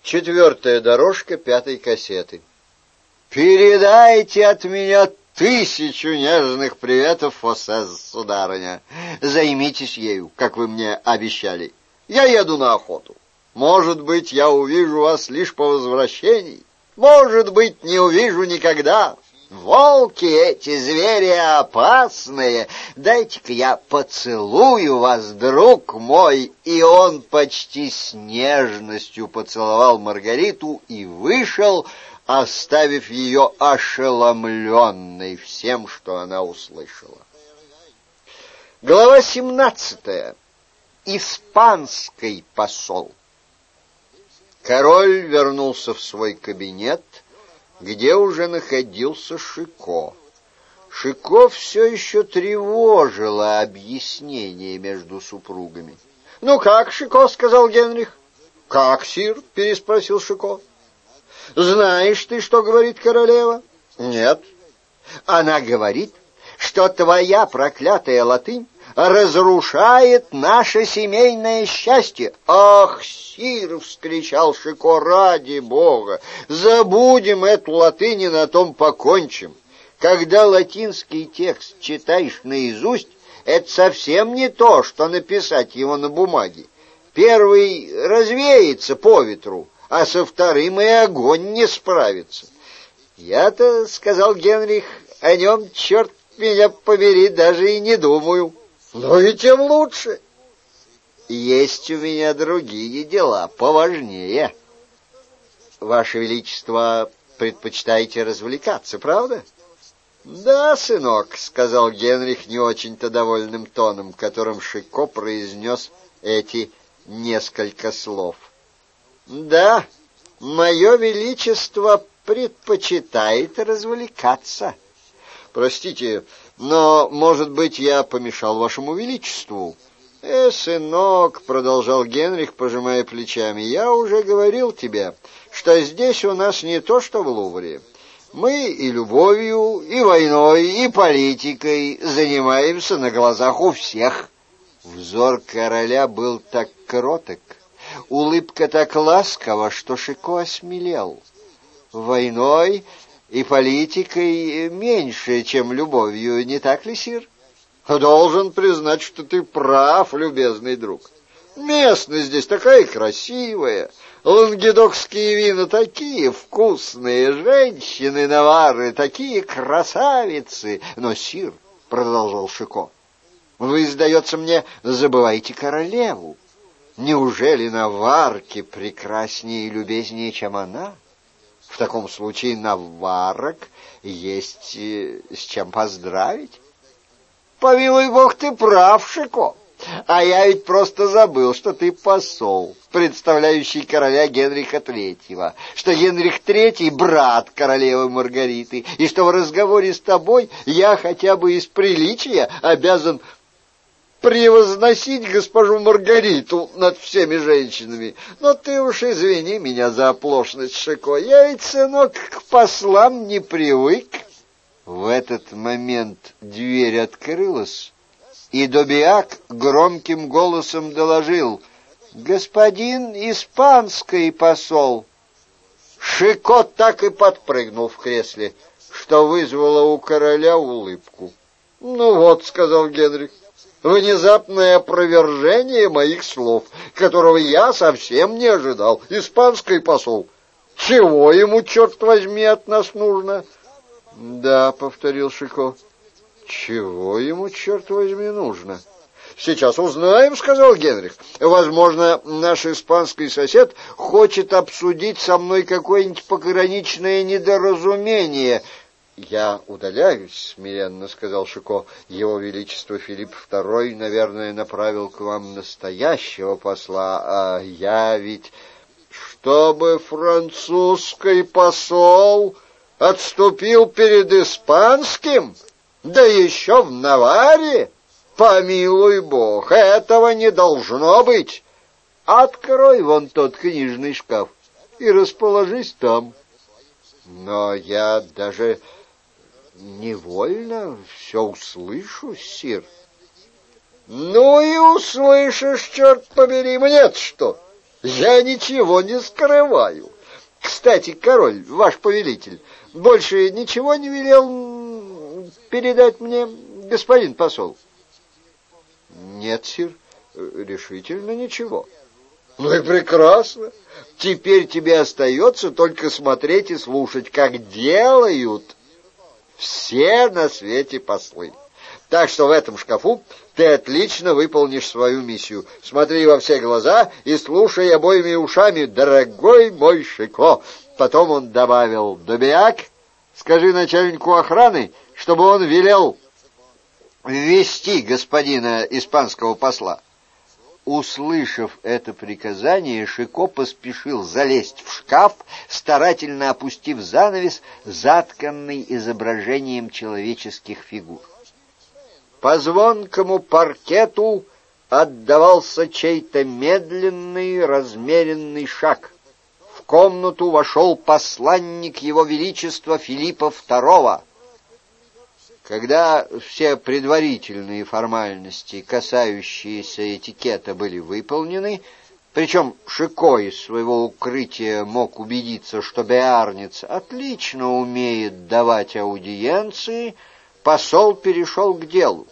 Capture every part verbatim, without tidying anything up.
Четвертая дорожка пятой кассеты. Передайте от меня тысячу нежных приветов, Фосе, сударыня. Займитесь ею, как вы мне обещали. Я еду на охоту. Может быть, я увижу вас лишь по возвращении. Может быть, не увижу никогда. Волки эти, звери опасные. Дайте-ка я поцелую вас, друг мой. И он почти с нежностью поцеловал Маргариту и вышел, оставив ее ошеломленной всем, что она услышала. Глава семнадцатая. Испанский посол. Король вернулся в свой кабинет, где уже находился Шико. Шико все еще тревожило объяснение между супругами. — Ну как, Шико? — сказал Генрих. — Как, сир? — переспросил Шико. — Знаешь ты, что говорит королева? — Нет. — Она говорит, что твоя проклятая латынь разрушает наше семейное счастье. — Ах, сир! — вскричал Шико, — ради бога! Забудем эту латынь и на том покончим. Когда латинский текст читаешь наизусть, это совсем не то, что написать его на бумаге. Первый развеется по ветру, а со вторым и огонь не справится. Я-то, — сказал Генрих, — о нем, черт меня побери, даже и не думаю. Но и тем лучше. Есть у меня другие дела, поважнее. Ваше Величество, предпочитаете развлекаться, правда? Да, сынок, — сказал Генрих не очень-то довольным тоном, которым Шико произнес эти несколько слов. Да, мое Величество предпочитает развлекаться. Простите, но, может быть, я помешал вашему величеству? Э, сынок, — продолжал Генрих, пожимая плечами, — я уже говорил тебе, что здесь у нас не то, что в Лувре. Мы и любовью, и войной, и политикой занимаемся на глазах у всех. Взор короля был так кроток, улыбка так ласкова, что Шико осмелел. Войной и политикой меньше, чем любовью, не так ли, сир? Должен признать, что ты прав, любезный друг. Местность здесь такая красивая, лангедокские вина такие вкусные, женщины навары такие красавицы. Но, сир, — продолжал Шико, — вы, сдается мне, забываете королеву. Неужели наварки прекраснее и любезнее, чем она? В таком случае наварок есть с чем поздравить. Помилуй бог, ты прав, Шико. А я ведь просто забыл, что ты посол, представляющий короля Генриха Третьего, что Генрих Третий — брат королевы Маргариты, и что в разговоре с тобой я хотя бы из приличия обязан превозносить госпожу Маргариту над всеми женщинами. Но ты уж извини меня за оплошность, Шико. Я ведь, сынок, к послам не привык. В этот момент дверь открылась, и Добиак громким голосом доложил: «Господин испанский посол». Шико так и подпрыгнул в кресле, что вызвало у короля улыбку. «Ну вот», — сказал Генрих, — «внезапное опровержение моих слов, которого я совсем не ожидал. Испанский посол. Чего ему, черт возьми, от нас нужно?» «Да», — повторил Шико, — «чего ему, черт возьми, нужно?» «Сейчас узнаем», — сказал Генрих. «Возможно, наш испанский сосед хочет обсудить со мной какое-нибудь пограничное недоразумение». «Я удаляюсь», — смиренно сказал Шико. «Его Величество Филипп Второй, наверное, направил к вам настоящего посла, а я ведь...» «Чтобы французский посол отступил перед испанским? Да еще в Наваре? Помилуй бог, этого не должно быть. Открой вон тот книжный шкаф и расположись там». «Но я даже невольно все услышу, сир». «Ну и услышишь, черт побери, мне-то что? Я ничего не скрываю. Кстати, король, ваш повелитель, больше ничего не велел передать мне, господин посол? Нет, сир, решительно ничего. Ну и прекрасно. Теперь тебе остается только смотреть и слушать, как делают все на свете послы. Так что в этом шкафу ты отлично выполнишь свою миссию. Смотри во все глаза и слушай обоими ушами, дорогой мой Шико. Потом он добавил: Дубяк, скажи начальнику охраны, чтобы он велел ввести господина испанского посла. Услышав это приказание, Шико поспешил залезть в шкаф, старательно опустив занавес, затканный изображением человеческих фигур. По звонкому паркету отдавался чей-то медленный, размеренный шаг. В комнату вошел посланник Его Величества Филиппа второго. Когда все предварительные формальности, касающиеся этикета, были выполнены, причем Шико из своего укрытия мог убедиться, что Беарниц отлично умеет давать аудиенции, посол перешел к делу.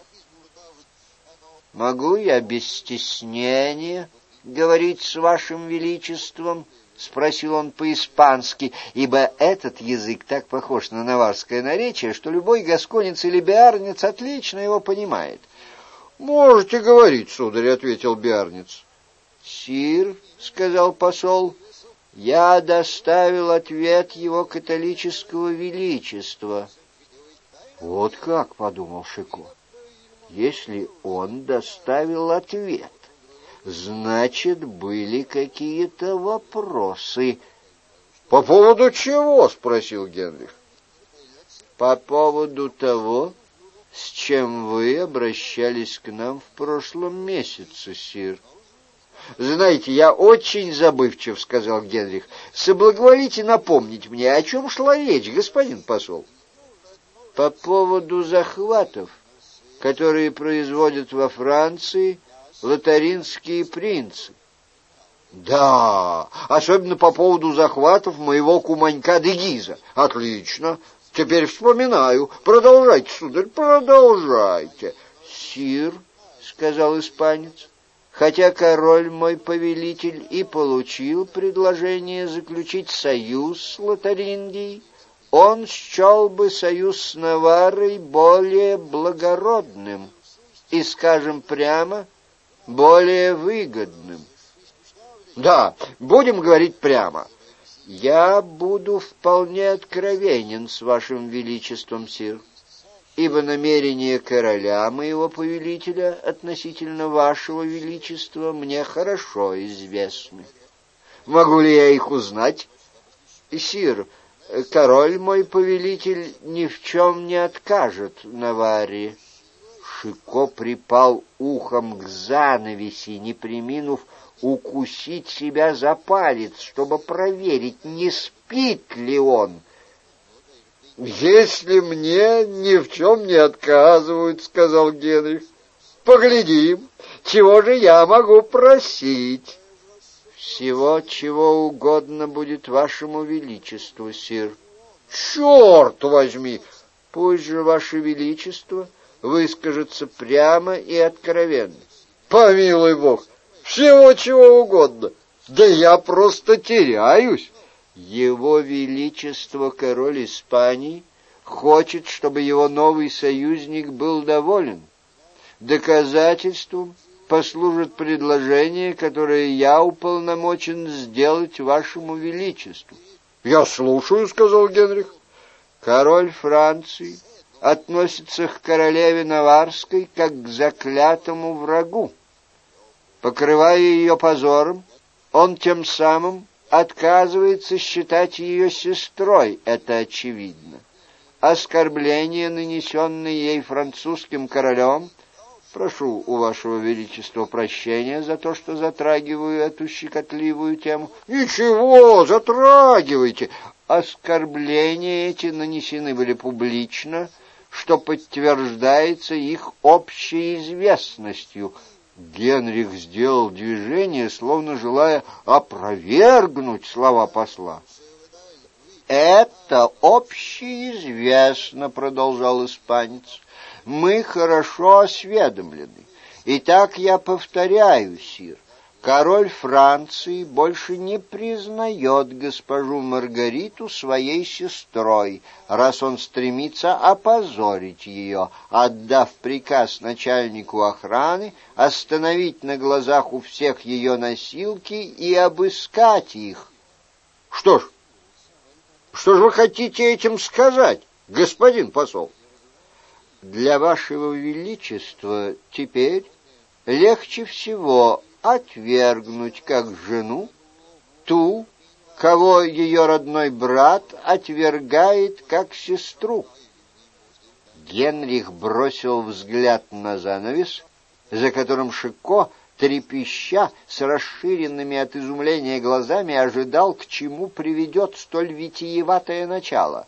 «Могу я без стеснения говорить с вашим величеством?» — спросил он по-испански, ибо этот язык так похож на наварское наречие, что любой гасконец или беарнец отлично его понимает. «Можете говорить, сударь», — ответил беарнец. «Сир», — сказал посол, — «я доставил ответ его католического величества». «Вот как», — подумал Шико, — «если он доставил ответ, значит, были какие-то вопросы». «По поводу чего?» — спросил Генрих. «По поводу того, с чем вы обращались к нам в прошлом месяце, сир». «Знаете, я очень забывчив», — сказал Генрих. «Соблаговолите напомнить мне, о чем шла речь, господин посол». «По поводу захватов, которые производят во Франции лотаринские принцы». «Да, особенно по поводу захватов моего куманька де Гиза». «Отлично. Теперь вспоминаю. Продолжайте, сударь, продолжайте». «Сир», — сказал испанец, — «хотя король мой повелитель и получил предложение заключить союз с Лотарингией, он счел бы союз с Наваррой более благородным и, скажем прямо, более выгодным». «Да, будем говорить прямо». «Я буду вполне откровенен с вашим величеством, сир, ибо намерения короля моего повелителя относительно вашего величества мне хорошо известны». «Могу ли я их узнать?» «Сир, король мой повелитель ни в чем не откажет Наварре». Шико припал ухом к занавеси, не преминув укусить себя за палец, чтобы проверить, не спит ли он. «Если мне ни в чем не отказывают, — сказал Генрих, — поглядим, чего же я могу просить?» «Всего, чего угодно будет вашему величеству, сир». «Черт возьми! Пусть же ваше величество выскажется прямо и откровенно». «Помилуй бог! Всего чего угодно. Да я просто теряюсь». «Его Величество король Испании хочет, чтобы его новый союзник был доволен. Доказательством послужит предложение, которое я уполномочен сделать вашему Величеству». «Я слушаю», — сказал Генрих. «Король Франции относится к королеве Наварской как к заклятому врагу. Покрывая ее позором, он тем самым отказывается считать ее сестрой, это очевидно. Оскорбление, нанесенное ей французским королем, прошу у вашего величества прощения за то, что затрагиваю эту щекотливую тему». «Ничего, затрагивайте». «Оскорбления эти нанесены были публично, что подтверждается их общей известностью». Генрих сделал движение, словно желая опровергнуть слова посла. «Это общеизвестно», — продолжал испанец. «Мы хорошо осведомлены. Итак, я повторяю, сир, король Франции больше не признает госпожу Маргариту своей сестрой, раз он стремится опозорить ее, отдав приказ начальнику охраны остановить на глазах у всех ее носилки и обыскать их». «Что ж, что же вы хотите этим сказать, господин посол?» «Для вашего величества теперь легче всего отвергнуть как жену ту, кого ее родной брат отвергает как сестру». Генрих бросил взгляд на занавес, за которым Шико, трепеща, с расширенными от изумления глазами, ожидал, к чему приведет столь витиеватое начало.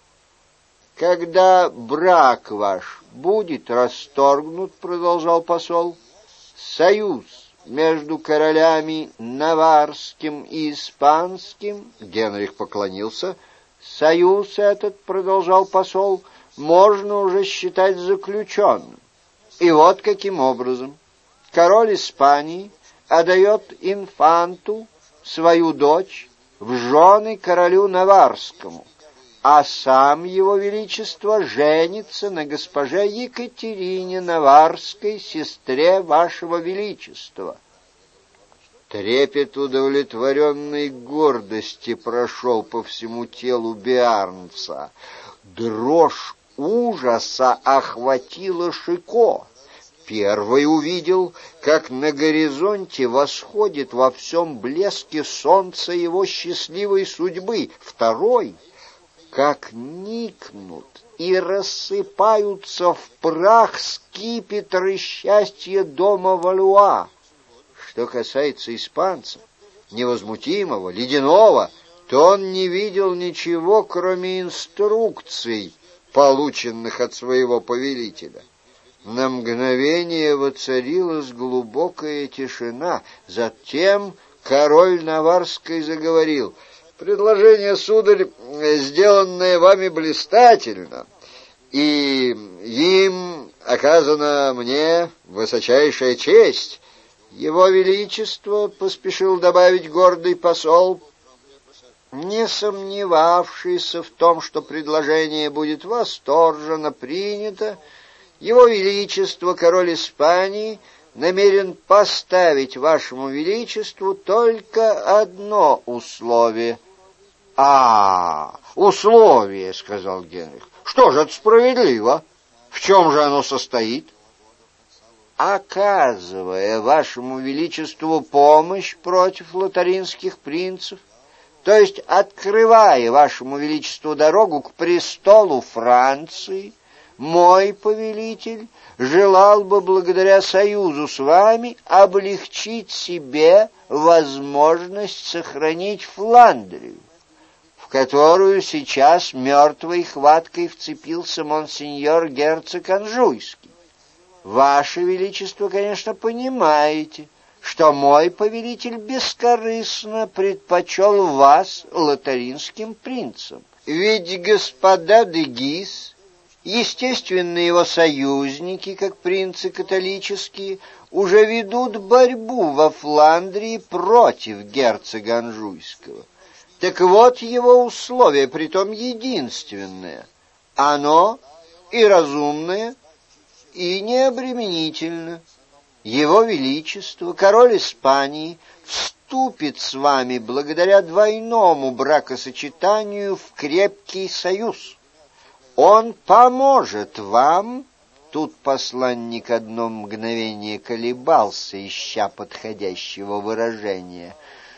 «Когда брак ваш будет расторгнут, — продолжал посол, — союз между королями Наварским и Испанским, — Генрих поклонился, — союз этот, — продолжал посол, — можно уже считать заключенным. И вот каким образом король Испании отдает инфанту, свою дочь, в жены королю Наварскому, а сам его величество женится на госпоже Екатерине Наварской, сестре вашего величества». Трепет удовлетворенной гордости прошел по всему телу Биарнца. Дрожь ужаса охватила Шико. Первый увидел, как на горизонте восходит во всем блеске солнце его счастливой судьбы. Второй — как никнут и рассыпаются в прах скипетры счастья дома Валуа. Что касается испанца, невозмутимого, ледяного, то он не видел ничего, кроме инструкций, полученных от своего повелителя. На мгновение воцарилась глубокая тишина. Затем король Наварской заговорил: «Предложение, сударь, сделанное вами блистательно, и им оказана мне высочайшая честь. Его Величество, — поспешил добавить гордый посол, не сомневавшийся в том, что предложение будет восторженно принято, Его Величество, король Испании, намерен поставить вашему величеству только одно условие». «А, условие, — сказал Генрих. — Что же это справедливо? В чем же оно состоит?» «Оказывая вашему величеству помощь против лотаринских принцев, то есть открывая вашему величеству дорогу к престолу Франции, мой повелитель желал бы благодаря союзу с вами облегчить себе возможность сохранить Фландрию, в которую сейчас мертвой хваткой вцепился монсеньор герцог Анжуйский. Ваше Величество, конечно, понимаете, что мой повелитель бескорыстно предпочел вас лотаринским принцам. Ведь господа де Гиз, естественно, его союзники, как принцы католические, уже ведут борьбу во Фландрии против герцога Анжуйского. Так вот его условие, притом единственное. Оно и разумное, и необременительно. Его Величество, король Испании, вступит с вами благодаря двойному бракосочетанию в крепкий союз. Он поможет вам, тут посланник одно мгновение колебался, ища подходящего выражения,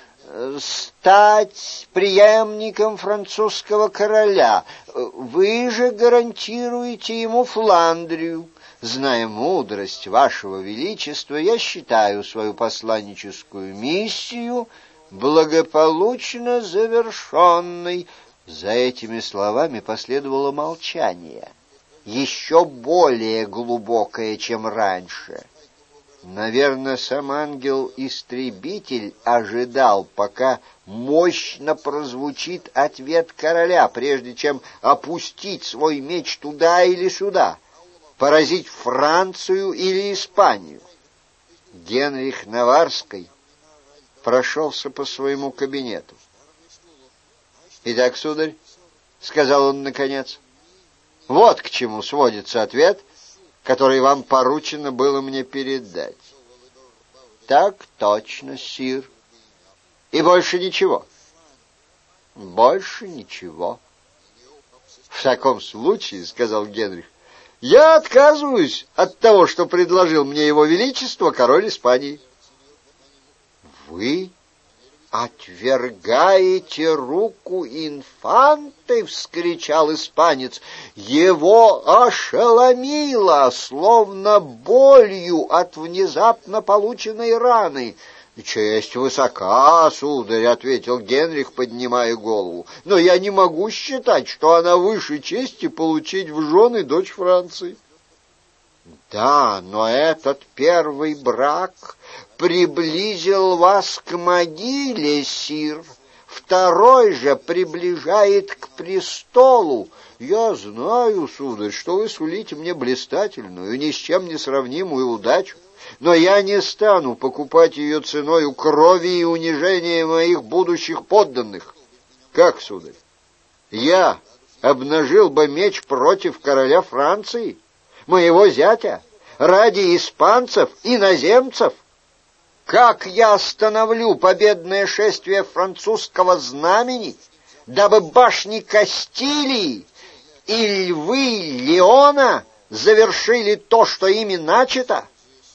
стать преемником французского короля. Вы же гарантируете ему Фландрию. Зная мудрость вашего величества, я считаю свою посланническую миссию благополучно завершенной». За этими словами последовало молчание, еще более глубокое, чем раньше. Наверное, сам ангел-истребитель ожидал, пока мощно прозвучит ответ короля, прежде чем опустить свой меч туда или сюда, поразить Францию или Испанию. Генрих Наварский прошелся по своему кабинету. «Итак, сударь, — сказал он наконец, — вот к чему сводится ответ, который вам поручено было мне передать». «Так точно, сир. И больше ничего?» «Больше ничего». «В таком случае, — сказал Генрих, — я отказываюсь от того, что предложил мне его величество, король Испании». «Вы отвергаете руку инфанты?» — вскричал испанец. Его ошеломило, словно болью от внезапно полученной раны. «Честь высока, сударь, — ответил Генрих, поднимая голову, — но я не могу считать, что она выше чести получить в жены дочь Франции». «Да, но этот первый брак приблизил вас к могиле, сир. Второй же приближает к престолу. Я знаю, сударь, что вы сулите мне блистательную, ни с чем не сравнимую удачу, но я не стану покупать ее ценою крови и унижения моих будущих подданных. Как, сударь, я обнажил бы меч против короля Франции, моего зятя, ради испанцев, иноземцев? Как я остановлю победное шествие французского знамени, дабы башни Кастилии и львы Леона завершили то, что ими начато?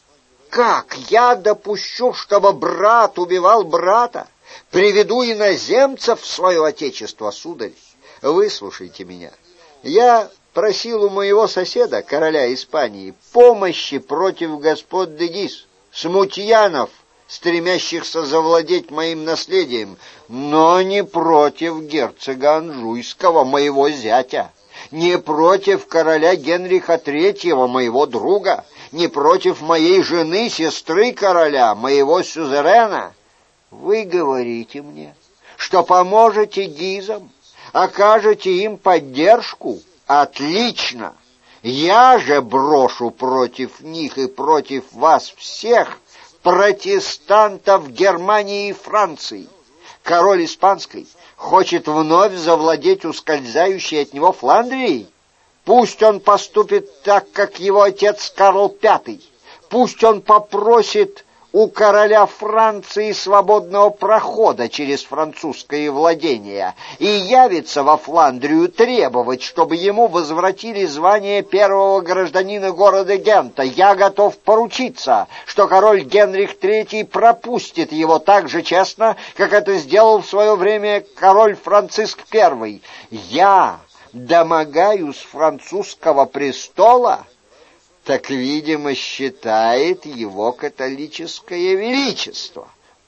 Как я допущу, чтобы брат убивал брата? Приведу иноземцев в свое отечество, сударь. Выслушайте меня. Я просил у моего соседа, короля Испании, помощи против господ де Гис, смутьянов, стремящихся завладеть моим наследием, но не против герцога Анжуйского, моего зятя, не против короля Генриха Третьего, моего друга, не против моей жены, сестры короля, моего сюзерена. Вы говорите мне, что поможете Гизам, окажете им поддержку? Отлично! Я же брошу против них и против вас всех протестантов Германии и Франции. Король Испанский хочет вновь завладеть ускользающей от него Фландрией. Пусть он поступит так, как его отец Карл Пятый. Пусть он попросит у короля Франции свободного прохода через французское владение и явится во Фландрию требовать, чтобы ему возвратили звание первого гражданина города Гента. Я готов поручиться, что король Генрих Третий пропустит его так же честно, как это сделал в свое время король Франциск Первый. Я домогаюсь французского престола, так, видимо, считает его католическое величество.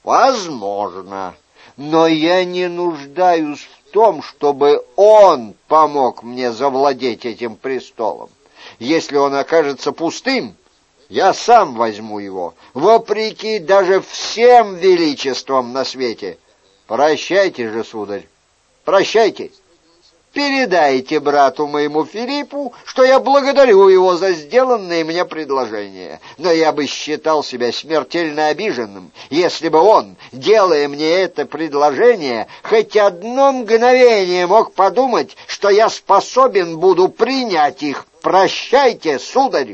Возможно, но я не нуждаюсь в том, чтобы он помог мне завладеть этим престолом. Если он окажется пустым, я сам возьму его, вопреки даже всем величествам на свете. Прощайте же, сударь, прощайте. Передайте брату моему Филиппу, что я благодарю его за сделанное мне предложение, но я бы считал себя смертельно обиженным, если бы он, делая мне это предложение, хоть одно мгновение мог подумать, что я способен буду принять их. Прощайте, сударь.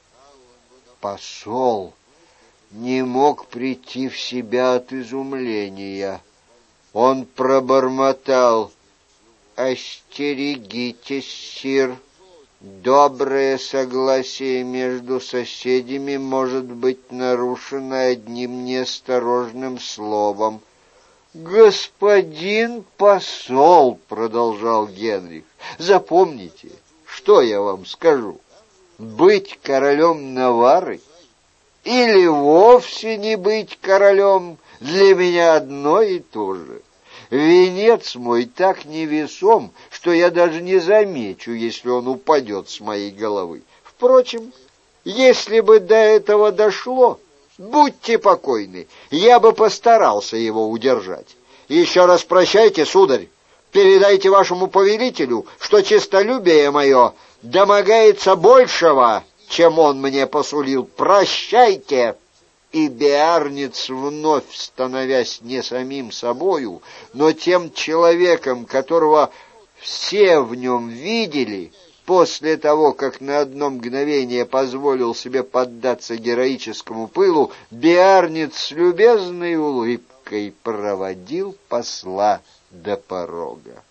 Посол не мог прийти в себя от изумления. Он пробормотал: «Остерегитесь, сир, доброе согласие между соседями может быть нарушено одним неосторожным словом». «Господин посол, — продолжал Генрих, — запомните, что я вам скажу. Быть королем Наварры или вовсе не быть королем для меня одно и то же. Венец мой так невесом, что я даже не замечу, если он упадет с моей головы. Впрочем, если бы до этого дошло, Будьте покойны, я бы постарался его удержать. Еще раз прощайте, сударь. Передайте вашему повелителю, что честолюбие мое домогается большего, чем он мне посулил. Прощайте!» И Биарниц, вновь становясь не самим собою, но тем человеком, которого все в нем видели, после того, как на одно мгновение позволил себе поддаться героическому пылу, Биарниц с любезной улыбкой проводил посла до порога.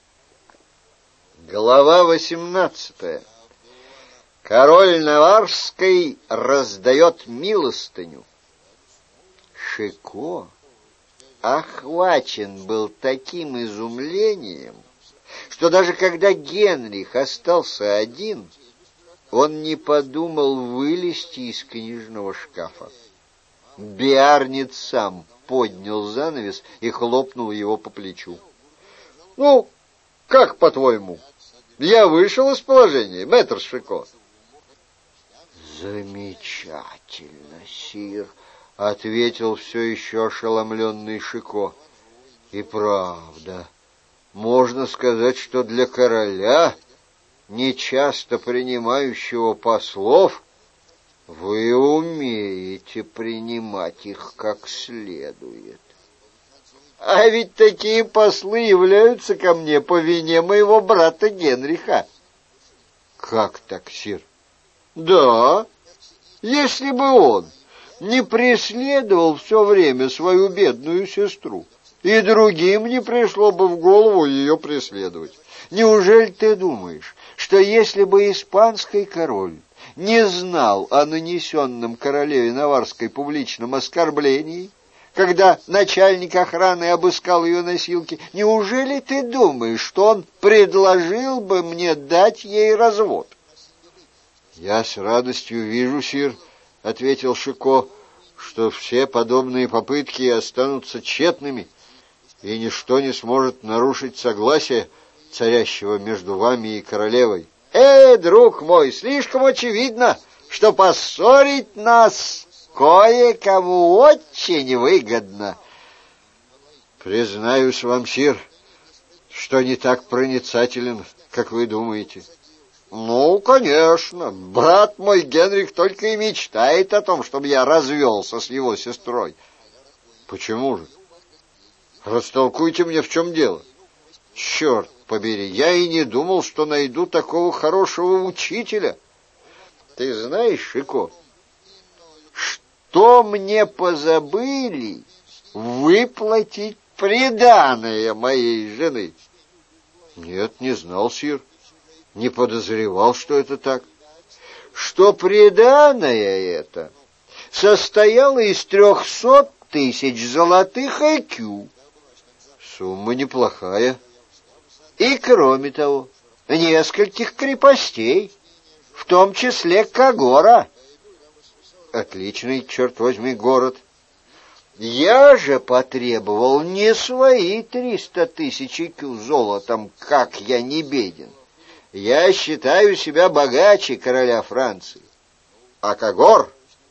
Глава восемнадцатая. Король Наварской раздает милостыню. Шико охвачен был таким изумлением, что даже когда Генрих остался один, он не подумал вылезти из книжного шкафа. Биарниц сам поднял занавес и хлопнул его по плечу. — Ну, как, по-твоему, я вышел из положения, мэтр Шико? — Замечательно, сир, — ответил все еще ошеломленный Шико. — И правда, можно сказать, что для короля, нечасто принимающего послов, вы умеете принимать их как следует. А ведь такие послы являются ко мне по вине моего брата Генриха. — Как так, сир? — Да, если бы он не преследовал все время свою бедную сестру, и другим не пришло бы в голову ее преследовать. Неужели ты думаешь, что если бы испанский король не знал о нанесенном королеве Наварской публичном оскорблении, когда начальник охраны обыскал ее носилки, неужели ты думаешь, что он предложил бы мне дать ей развод? — Я с радостью вижу, сир, — ответил Шико, — что все подобные попытки останутся тщетными, и ничто не сможет нарушить согласие, царящего между вами и королевой. — Э, друг мой, слишком очевидно, что поссорить нас кое-кому очень выгодно. — Признаюсь вам, сир, что не так проницателен, как вы думаете. — Ну, конечно, брат мой Генрих только и мечтает о том, чтобы я развелся с его сестрой. — Почему же? Растолкуйте мне, в чем дело. — Черт побери, я и не думал, что найду такого хорошего учителя. Ты знаешь, Шико, что мне позабыли выплатить приданое моей жены? — Нет, не знал, сир. Не подозревал, что это так. Что приданое это состояло из трехсот тысяч золотых экю. Сумма неплохая. И, кроме того, нескольких крепостей, в том числе Кагора. Отличный, черт возьми, город. Я же потребовал не свои триста тысяч экю золотом, как я не беден. Я считаю себя богаче короля Франции. А Кагор?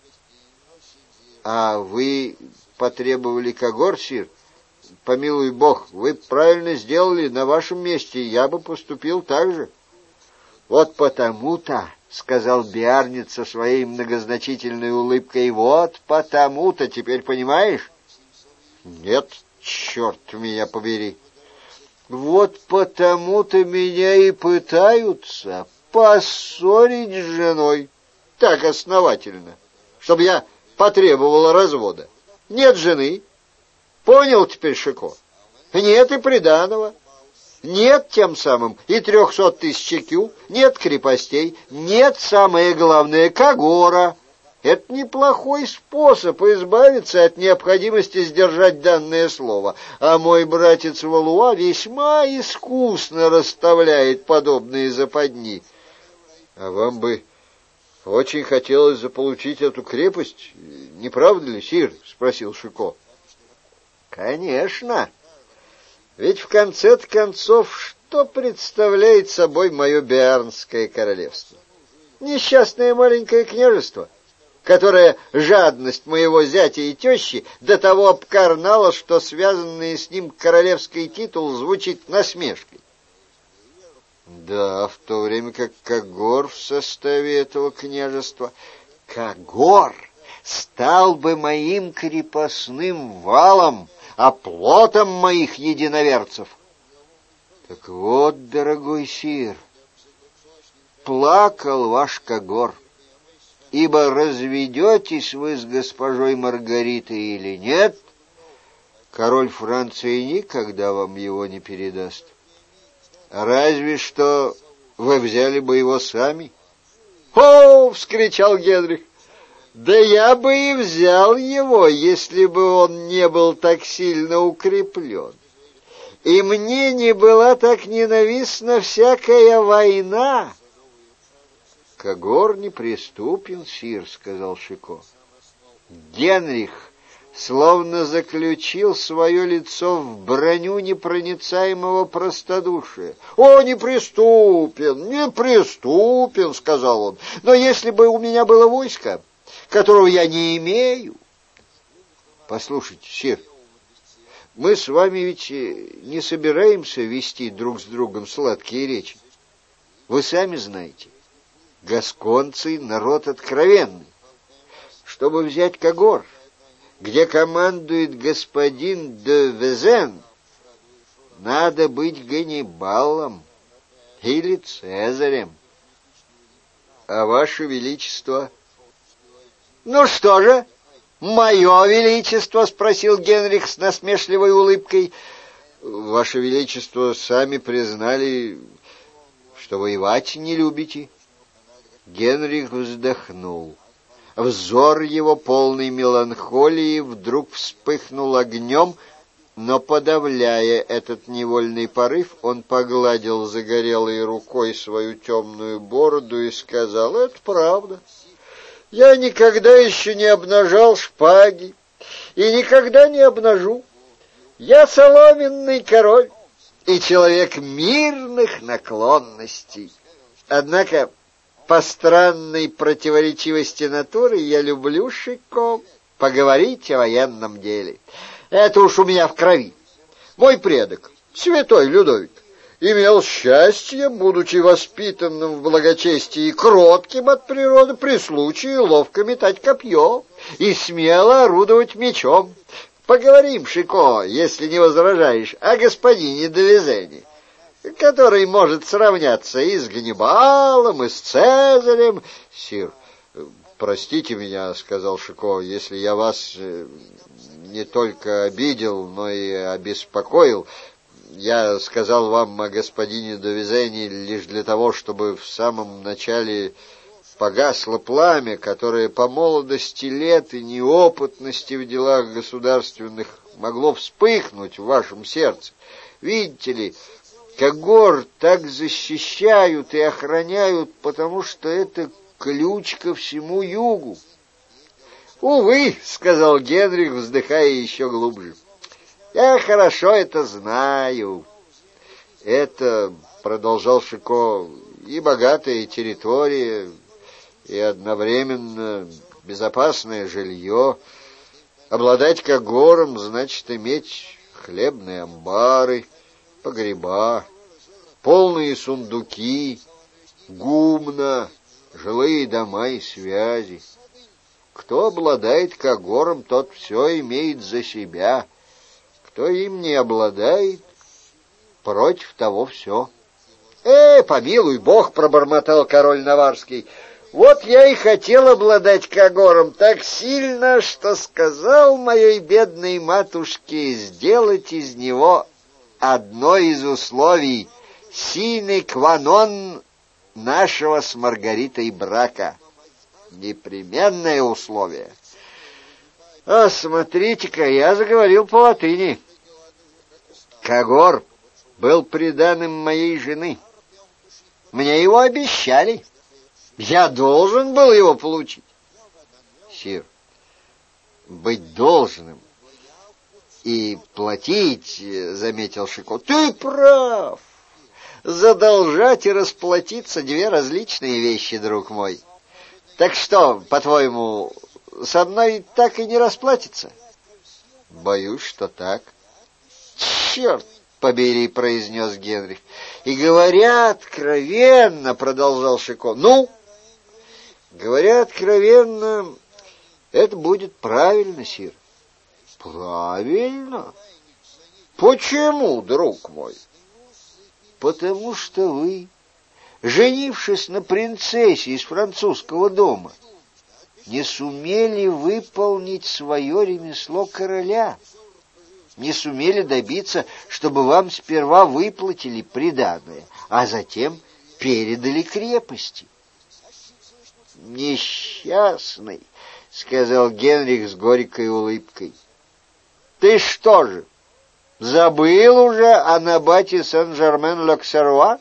А вы потребовали Кагор, сир? Помилуй Бог, вы правильно сделали, на вашем месте я бы поступил так же. Вот потому-то, — сказал Биарниц со своей многозначительной улыбкой, — вот потому-то, теперь понимаешь? Нет, черт меня побери. Вот потому-то меня и пытаются поссорить с женой так основательно, чтобы я потребовал развода. Нет жены. Понял теперь, Шико? Нет и приданого. Нет тем самым и трехсот тысяч экю, нет крепостей, нет, самое главное, Кагора. Это неплохой способ избавиться от необходимости сдержать данное слово, а мой братец Валуа весьма искусно расставляет подобные западни. А вам бы очень хотелось заполучить эту крепость, не правда ли, сир? — спросил Шико. — Конечно. Ведь в конце-то концов, что представляет собой мое Биарнское королевство? Несчастное маленькое княжество. которая жадность моего зятя и тещи до того обкарнала, что связанный с ним королевский титул звучит насмешкой. Да, в то время как Когор в составе этого княжества... Когор стал бы моим крепостным валом, оплотом моих единоверцев. Так вот, дорогой сир, плакал ваш Когор, ибо разведетесь вы с госпожой Маргаритой или нет, король Франции никогда вам его не передаст. Разве что вы взяли бы его сами. «О!» — вскричал Генрих. «Да я бы и взял его, если бы он не был так сильно укреплен. И мне не была так ненавистна всякая война». «Когор неприступен, сир», — сказал Шико. Генрих словно заключил свое лицо в броню непроницаемого простодушия. «О, неприступен, неприступен», — сказал он, — «но если бы у меня было войско, которого я не имею...» «Послушайте, сир, мы с вами ведь не собираемся вести друг с другом сладкие речи. Вы сами знаете, гасконцы — народ откровенный. Чтобы взять Когор, где командует господин де Везен, надо быть Ганнибалом или Цезарем. А ваше величество...» «Ну что же, мое величество?» — спросил Генрих с насмешливой улыбкой. «Ваше величество сами признали, что воевать не любите». Генрих вздохнул. Взор его, полный меланхолии, вдруг вспыхнул огнем, но, подавляя этот невольный порыв, он погладил загорелой рукой свою темную бороду и сказал: «Это правда. Я никогда еще не обнажал шпаги и никогда не обнажу. Я соломенный король и человек мирных наклонностей. Однако по странной противоречивости натуры я люблю, Шико, поговорить о военном деле. Это уж у меня в крови. Мой предок, святой Людовик, имел счастье, будучи воспитанным в благочестии и кротким от природы, при случае ловко метать копье и смело орудовать мечом. Поговорим, Шико, если не возражаешь, о господине де Везене, который может сравняться и с Ганнибалом, и с Цезарем». «Сир, простите меня, — сказал Шико, — если я вас не только обидел, но и обеспокоил. Я сказал вам о господине де Везене лишь для того, чтобы в самом начале погасло пламя, которое по молодости лет и неопытности в делах государственных могло вспыхнуть в вашем сердце. Видите ли, Когор так защищают и охраняют, потому что это ключ ко всему югу». «Увы, — сказал Генрих, вздыхая еще глубже, — я хорошо это знаю. Это, — продолжал Шико, — и богатая территория, и одновременно безопасное жилье. Обладать Когором значит иметь хлебные амбары, погреба, полные сундуки, гумна, жилые дома и связи. Кто обладает Когором, тот все имеет за себя. Кто им не обладает, против того все». «Э, помилуй бог, — пробормотал король Наварский, — вот я и хотел обладать Когором так сильно, что сказал моей бедной матушке сделать из него одно из условий sine qua non нашего с Маргаритой брака. Непременное условие». «А, смотрите-ка, я заговорил по латыни. Когор был приданым моей жены. Мне его обещали. Я должен был его получить». «Сир, быть должным и платить, — заметил Шико, — ты прав. Задолжать и расплатиться — две различные вещи, друг мой. Так что, по-твоему, со мной так и не расплатится? Боюсь, что так. Черт побери, произнес Генрих. И говоря откровенно, продолжал Шико. Ну, говоря откровенно, это будет правильно, сир. Правильно? Почему, друг мой? Потому что вы, женившись на принцессе из французского дома, не сумели выполнить свое ремесло короля, не сумели добиться, чтобы вам сперва выплатили приданое, а затем передали крепости. Несчастный, — сказал Генрих с горькой улыбкой. Ты что же, забыл уже о набате Сен-Жермен-Л'Оксервуа?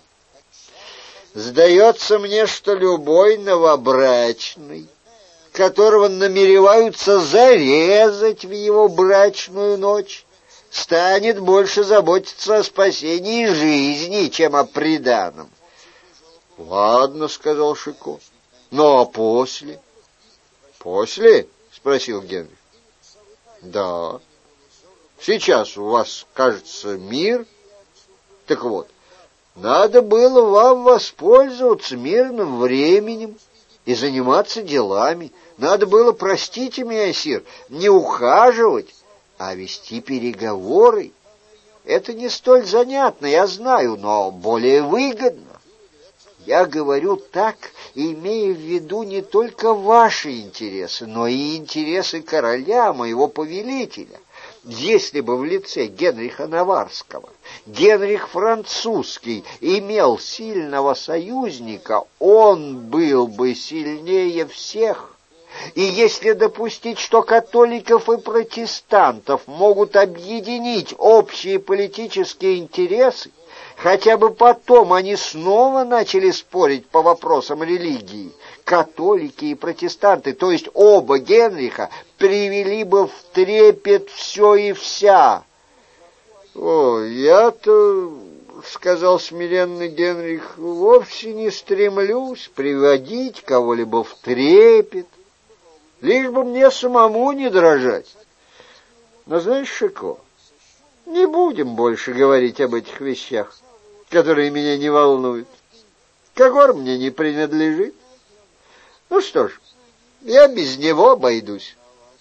Сдается мне, что любой новобрачный, которого намереваются зарезать в его брачную ночь, станет больше заботиться о спасении жизни, чем о приданом. — Ладно, — сказал Шико. — Ну, а после? — После? — спросил Генрих. — Да. Сейчас у вас, кажется, мир. Так вот, надо было вам воспользоваться мирным временем и заниматься делами. Надо было, простите меня, сир, не ухаживать, а вести переговоры. Это не столь занятно, я знаю, но более выгодно. Я говорю так, имея в виду не только ваши интересы, но и интересы короля, моего повелителя. Если бы в лице Генриха Наварского Генрих Французский имел сильного союзника, он был бы сильнее всех. И если допустить, что католиков и протестантов могут объединить общие политические интересы, хотя бы потом они снова начали спорить по вопросам религии, католики и протестанты, то есть оба Генриха, привели бы в трепет все и вся. — О, я-то, — сказал смиренный Генрих, — вовсе не стремлюсь приводить кого-либо в трепет, лишь бы мне самому не дрожать. Но знаешь, Шико, не будем больше говорить об этих вещах, которые меня не волнуют. Когор мне не принадлежит. Ну что ж, я без него обойдусь.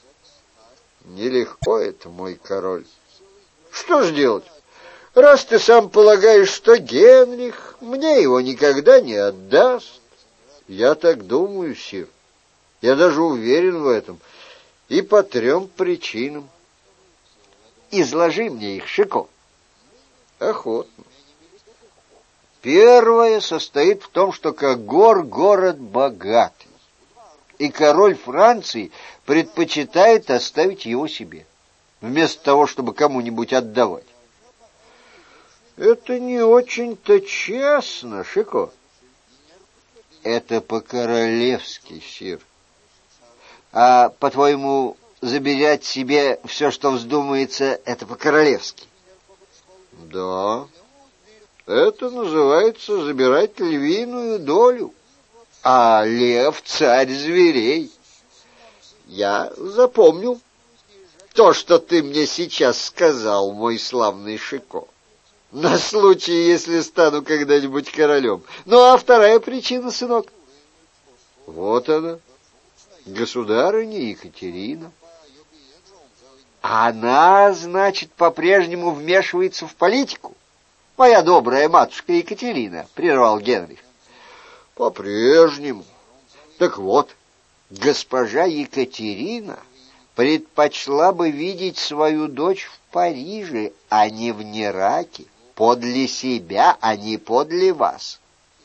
Нелегко это, мой король. Что ж делать? Раз ты сам полагаешь, что Генрих мне его никогда не отдаст. Я так думаю, сир. Я даже уверен в этом. И по трем причинам. Изложи мне их, Шико. Охотно. Первое состоит в том, что Когор город богатый, и король Франции предпочитает оставить его себе, вместо того, чтобы кому-нибудь отдавать. Это не очень-то честно, Шико. Это по-королевски, сир. А, по-твоему, забирать себе все, что вздумается, это по-королевски? Да. Это называется забирать львиную долю. А лев — царь зверей. Я запомнил то, что ты мне сейчас сказал, мой славный Шико, на случай, если стану когда-нибудь королем. Ну, а вторая причина, сынок? Вот она, государыня Екатерина. Она, значит, по-прежнему вмешивается в политику? Моя добрая матушка Екатерина, — прервал Генрих. По-прежнему. Так вот, госпожа Екатерина предпочла бы видеть свою дочь в Париже, а не в Нераке, подле себя, а не подле вас.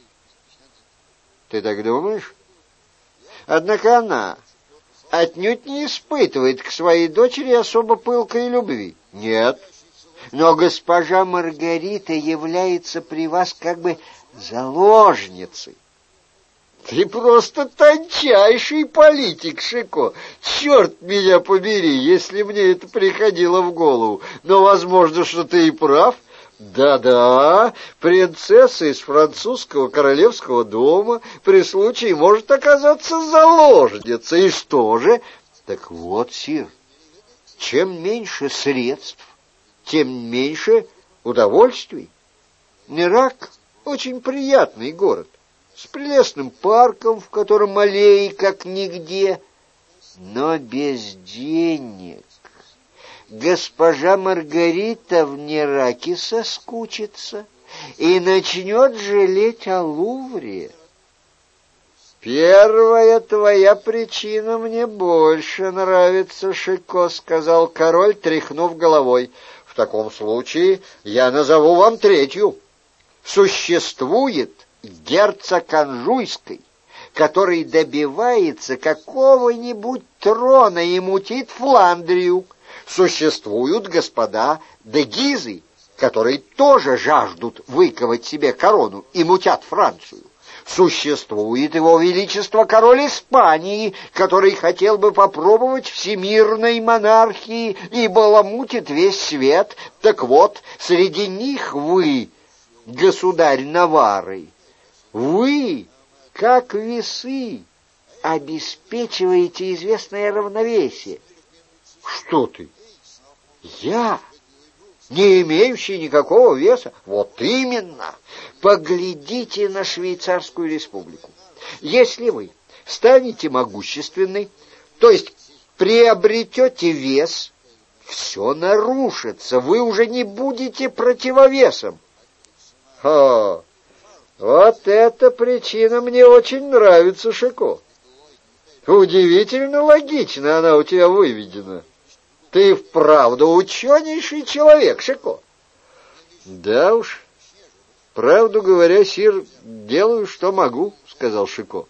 Ты так думаешь? Однако она отнюдь не испытывает к своей дочери особо пылкой любви. Нет. Но госпожа Маргарита является при вас как бы заложницей. Ты просто тончайший политик, Шико. Черт меня побери, если мне это приходило в голову. Но возможно, что ты и прав. Да-да, принцесса из французского королевского дома при случае может оказаться заложницей. И что же? Так вот, сир, чем меньше средств, тем меньше удовольствий. Нерак — очень приятный город, с прелестным парком, в котором аллеи как нигде, но без денег. Госпожа Маргарита в Нераке соскучится и начнет жалеть о Лувре. «Первая твоя причина мне больше нравится, Шико», — сказал король, тряхнув головой. «В таком случае я назову вам третью. Существует герцог Анжуйский, который добивается какого-нибудь трона и мутит Фландрию. Существуют господа де Гизы, которые тоже жаждут выковать себе корону и мутят Францию. Существует его величество король Испании, который хотел бы попробовать всемирной монархии и баламутит весь свет. Так вот, среди них вы, государь Наварры, вы, как весы, обеспечиваете известное равновесие. Что ты? Я, не имеющий никакого веса? Вот именно. Поглядите на Швейцарскую республику. Если вы станете могущественной, то есть приобретете вес, все нарушится, вы уже не будете противовесом. Ха! Вот эта причина мне очень нравится, Шико. Удивительно логично она у тебя выведена. Ты вправду ученейший человек, Шико. Да уж, правду говоря, сир, делаю, что могу, сказал Шико.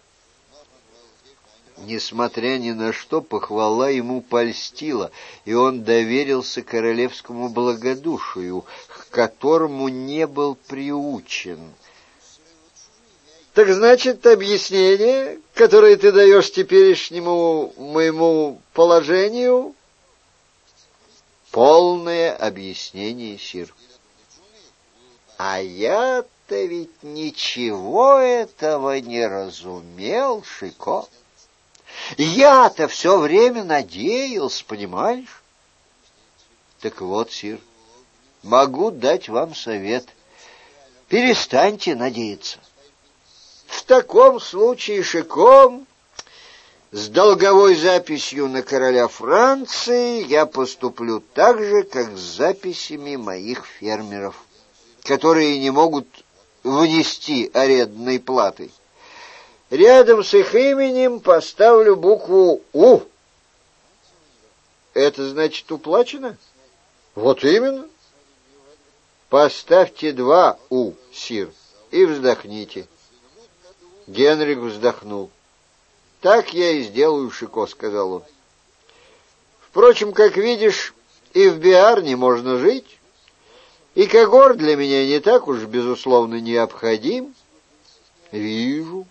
Несмотря ни на что, похвала ему польстила, и он доверился королевскому благодушию, к которому не был приучен. Так значит, объяснение, которое ты даешь теперешнему моему положению, полное объяснение, сир. А я-то ведь ничего этого не разумел, Шико. Я-то все время надеялся, понимаешь? Так вот, сир, могу дать вам совет. Перестаньте надеяться. В таком случае, Шико, с долговой записью на короля Франции я поступлю так же, как с записями моих фермеров, которые не могут внести арендной платы. Рядом с их именем поставлю букву «У». Это значит уплачено? Вот именно. Поставьте два «У», сир, и вздохните. Генрих вздохнул. «Так я и сделаю, Шико», — сказал он. «Впрочем, как видишь, и в Биарне можно жить, и Кагор для меня не так уж, безусловно, необходим». «Вижу.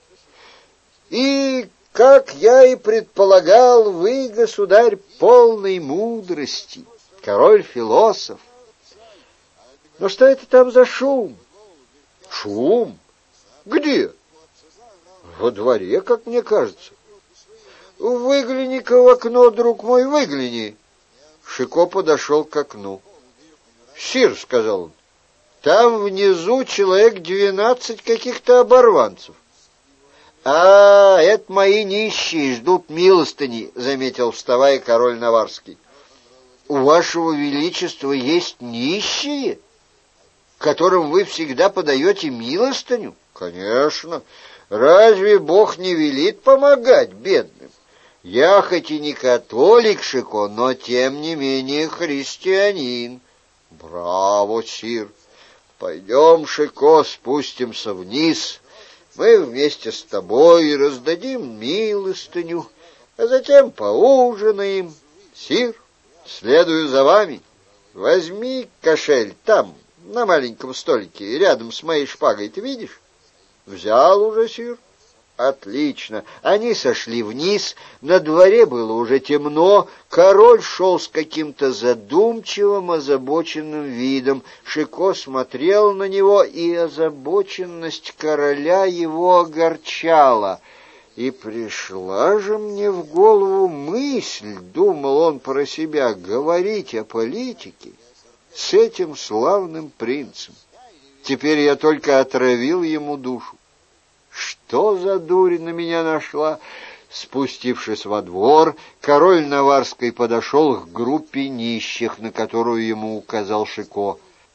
И, как я и предполагал, вы, государь, полной мудрости, король-философ. Но что это там за шум?» «Шум? Где?» «Во дворе, как мне кажется». «Выгляни-ка в окно, друг мой, выгляни». Шико подошел к окну. «Сир», — сказал он, — «там внизу человек двенадцать каких-то оборванцев». «А, это мои нищие, ждут милостыни», — заметил, вставая, король Наварский. «У вашего величества есть нищие, которым вы всегда подаете милостыню?» «Конечно. Разве Бог не велит помогать бедным? Я хоть и не католик, Шико, но тем не менее христианин». «Браво, сир! Пойдем, Шико, спустимся вниз. Мы вместе с тобой раздадим милостыню, а затем поужинаем. Сир, следую за вами. Возьми кошель там, на маленьком столике, рядом с моей шпагой, ты видишь?» «Взял уже, сир». Отлично. Они сошли вниз, на дворе было уже темно, король шел с каким-то задумчивым, озабоченным видом. Шико смотрел на него, и озабоченность короля его огорчала. И пришла же мне в голову мысль, думал он про себя, говорить о политике с этим славным принцем. Теперь я только отравил ему душу. Что за дурь на меня нашла? Спустившись во двор, король Наварской подошел к группе нищих, на которую ему указал Шико.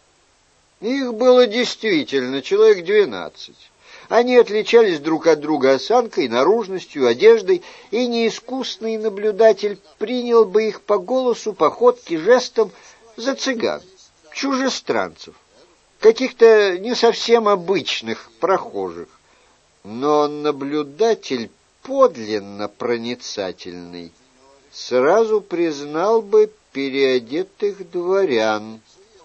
Их было действительно человек двенадцать. Они отличались друг от друга осанкой, наружностью, одеждой, и неискусный наблюдатель принял бы их по голосу, походке, жестам за цыган, чужестранцев, каких-то не совсем обычных прохожих. Но наблюдатель, подлинно проницательный, сразу признал бы переодетых дворян.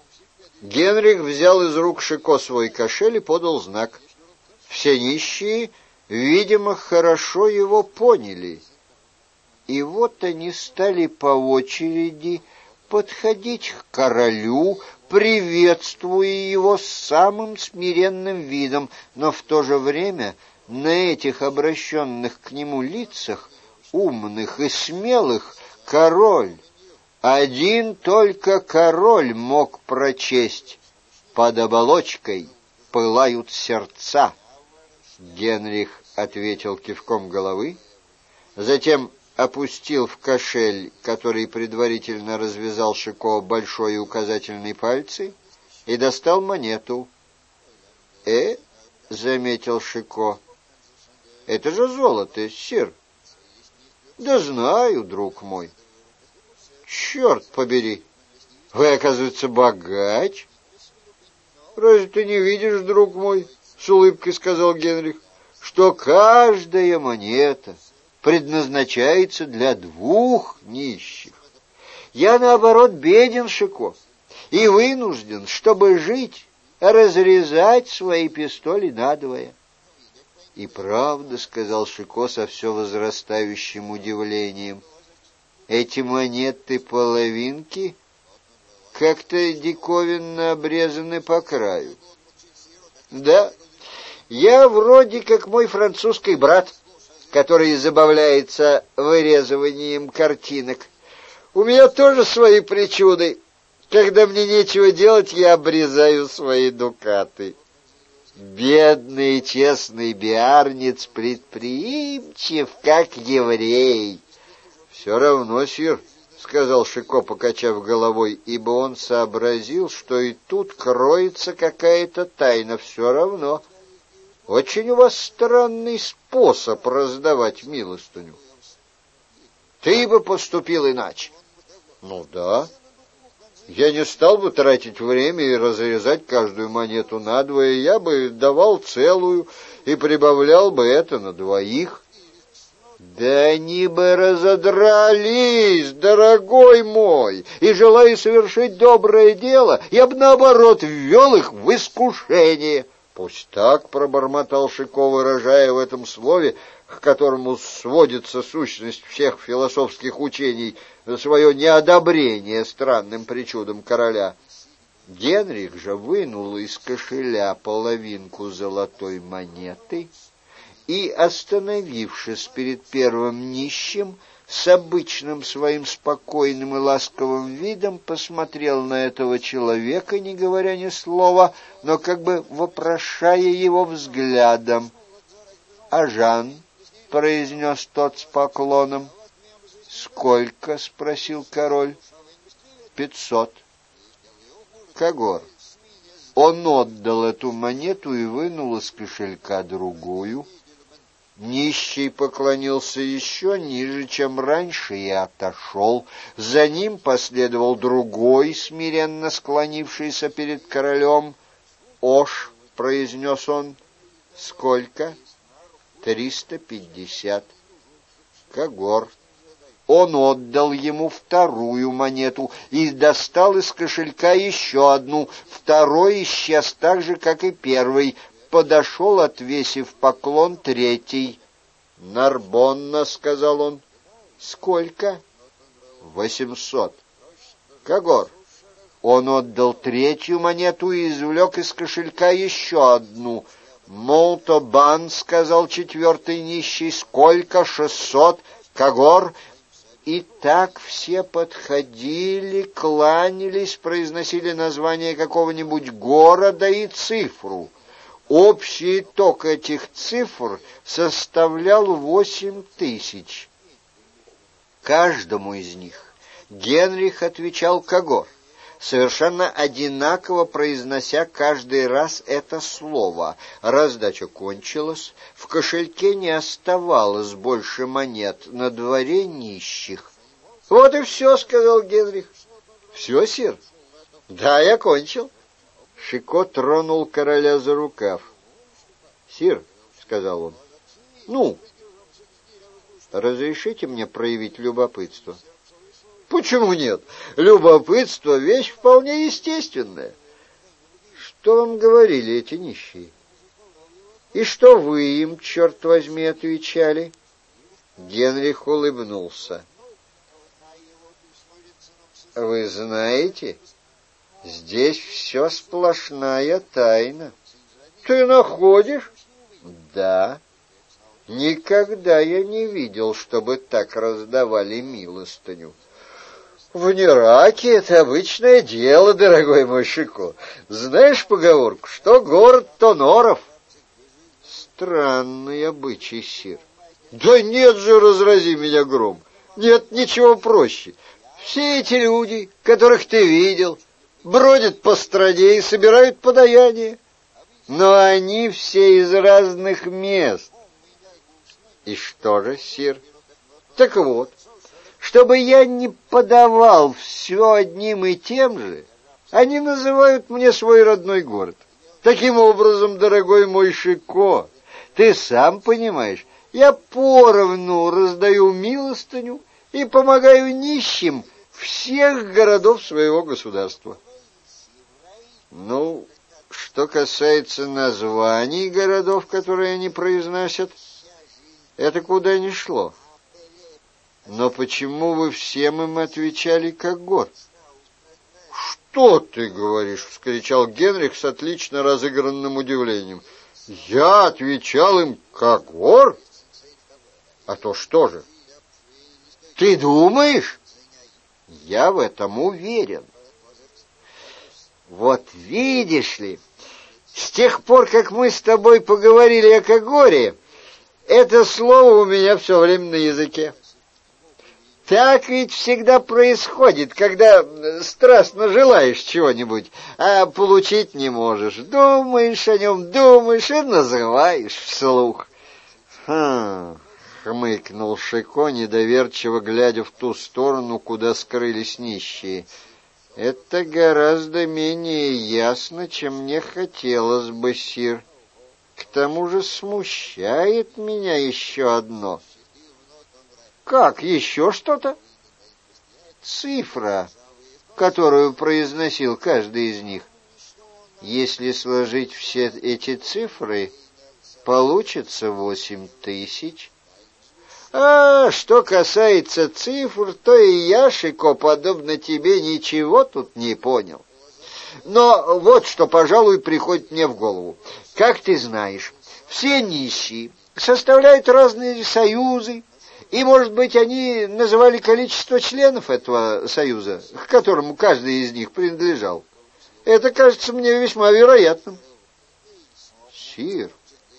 Генрих взял из рук Шико свой кошель и подал знак. Все нищие, видимо, хорошо его поняли. И вот они стали по очереди подходить к королю, приветствуя его с самым смиренным видом, но в то же время на этих обращенных к нему лицах, умных и смелых, король, один только король мог прочесть: под оболочкой пылают сердца. Генрих ответил кивком головы, затем опустил в кошель, который предварительно развязал Шико, большой и указательный пальцы, и достал монету. «Э, — заметил Шико, — это же золото, сир». «Да знаю, друг мой». «Черт побери, вы, оказывается, богач». «Разве ты не видишь, друг мой, — с улыбкой сказал Генрих, — что каждая монета предназначается для двух нищих? Я, наоборот, беден, Шико, и вынужден, чтобы жить, разрезать свои пистоли надвое». «И правда, — сказал Шико со все возрастающим удивлением, — эти монеты-половинки как-то диковинно обрезаны по краю». «Да, я вроде как мой французский брат, который забавляется вырезыванием картинок. У меня тоже свои причуды. Когда мне нечего делать, я обрезаю свои дукаты». «Бедный честный биарниц предприимчив, как еврей». «Все равно, сир, — сказал Шико, покачав головой, ибо он сообразил, что и тут кроется какая-то тайна. Все равно. Очень у вас странный способ раздавать милостыню». «Ты бы поступил иначе». «Ну да. Я не стал бы тратить время и разрезать каждую монету надвое. Я бы давал целую и прибавлял бы это на двоих». «Да они бы разодрались, дорогой мой, и, желая совершить доброе дело, я бы, наоборот, ввел их в искушение». «Пусть так, — пробормотал Шико, выражая в этом слове, к которому сводится сущность всех философских учений, свое неодобрение странным причудам короля». Генрих же вынул из кошеля половинку золотой монеты и, остановившись перед первым нищим, с обычным своим спокойным и ласковым видом посмотрел на этого человека, не говоря ни слова, но как бы вопрошая его взглядом. «А Жан?» — произнес тот с поклоном. «Сколько?» — спросил король. «Пятьсот». «Когор». Он отдал эту монету и вынул из кошелька другую. Нищий поклонился еще ниже, чем раньше, и отошел. За ним последовал другой, смиренно склонившийся перед королем. «Ош», — произнес он. «Сколько?» «Триста пятьдесят». «Когор». Он отдал ему вторую монету и достал из кошелька еще одну. Второй исчез так же, как и первый. Подошел, отвесив поклон, третий. «Нарбонна», — сказал он. «Сколько?» «Восемьсот». «Когор». Он отдал третью монету и извлек из кошелька еще одну. «Молтобан», — сказал четвертый нищий. «Сколько?» «Шестьсот». «Когор». И так все подходили, кланялись, произносили название какого-нибудь города и цифру. Общий итог этих цифр составлял восемь тысяч. Каждому из них Генрих отвечал «Когор», совершенно одинаково произнося каждый раз это слово. Раздача кончилась, в кошельке не оставалось больше монет, на дворе нищих. «Вот и все», — сказал Генрих. «Все, сир?» «Да, я кончил». Шико тронул короля за рукав. «Сир», — сказал он, — «ну, разрешите мне проявить любопытство?» «Почему нет? Любопытство — вещь вполне естественная». «Что вам говорили эти нищие? И что вы им, черт возьми, отвечали?» Генрих улыбнулся. «Вы знаете, здесь все сплошная тайна». «Ты находишь?» «Да. Никогда я не видел, чтобы так раздавали милостыню». «В Нераке это обычное дело, дорогой мой Шико. Знаешь поговорку, что город, то норов?» «Странный обычай, сир». «Да нет же, разрази меня гром. Нет ничего проще. Все эти люди, которых ты видел, бродят по стране и собирают подаяние. Но они все из разных мест». «И что же, сир?» «Так вот, чтобы я не подавал все одним и тем же, они называют мне свой родной город. Таким образом, дорогой мой Шико, ты сам понимаешь, я поровну раздаю милостыню и помогаю нищим всех городов своего государства». «Ну, что касается названий городов, которые они произносят, это куда ни шло. Но почему вы всем им отвечали «Когор»? «Что ты говоришь?» — вскричал Генрих с отлично разыгранным удивлением. «Я отвечал им «Когор»? А то что же?» «Ты думаешь?» «Я в этом уверен». «Вот видишь ли, с тех пор, как мы с тобой поговорили о Когоре, это слово у меня все время на языке. Так ведь всегда происходит, когда страстно желаешь чего-нибудь, а получить не можешь. Думаешь о нем, думаешь и называешь вслух». «Хм...» — хмыкнул Шико, недоверчиво глядя в ту сторону, куда скрылись нищие. «Это гораздо менее ясно, чем мне хотелось бы, сир. К тому же смущает меня еще одно». «Как, еще что-то?» «Цифра, которую произносил каждый из них. Если сложить все эти цифры, получится восемь тысяч». «А что касается цифр, то и я, Шико, подобно тебе, ничего тут не понял. Но вот что, пожалуй, приходит мне в голову. Как ты знаешь, все нищие составляют разные союзы, и, может быть, они называли количество членов этого союза, к которому каждый из них принадлежал. Это кажется мне весьма вероятным». «Сир,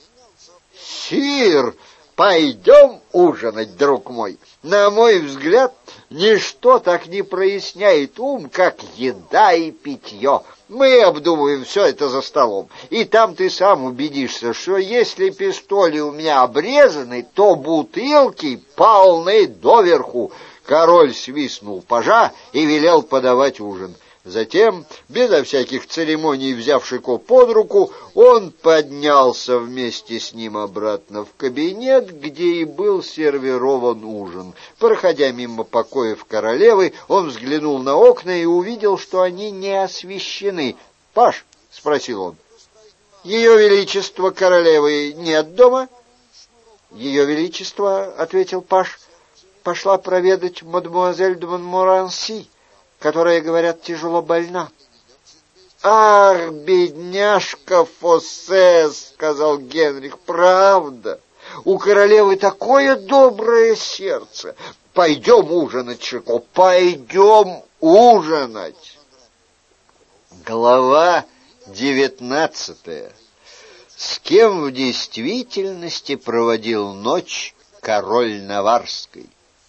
сир, пойдем ужинать, друг мой. На мой взгляд, ничто так не проясняет ум, как еда и питье. Мы обдумываем все это за столом, и там ты сам убедишься, что если пистоли у меня обрезаны, то бутылки полны доверху». Король свистнул пажа и велел подавать ужин. Затем, безо всяких церемоний взяв Шико под руку, он поднялся вместе с ним обратно в кабинет, где и был сервирован ужин. Проходя мимо покоев королевы, он взглянул на окна и увидел, что они не освещены. «Паж», — спросил он, — «ее величество королевы нет дома?» Ее Величество, — ответил паж, — пошла проведать мадемуазель де Монморанси, которая, говорят, тяжело больна. — Ах, бедняжка Фоссе, — сказал Генрих, — правда, у королевы такое доброе сердце. Пойдем ужинать, Шико, пойдем ужинать. Глава девятнадцатая. С кем в действительности проводил ночь король Наварской?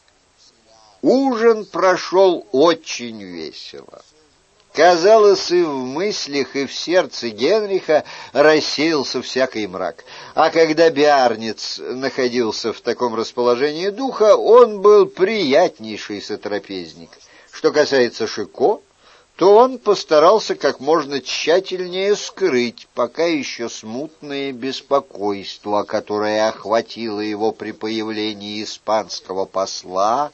Ужин прошел очень весело. Казалось, и в мыслях, и в сердце Генриха рассеялся всякий мрак. А когда Биарниц находился в таком расположении духа, он был приятнейший сотрапезник. Что касается Шико, то он постарался как можно тщательнее скрыть пока еще смутное беспокойство, которое охватило его при появлении испанского посла,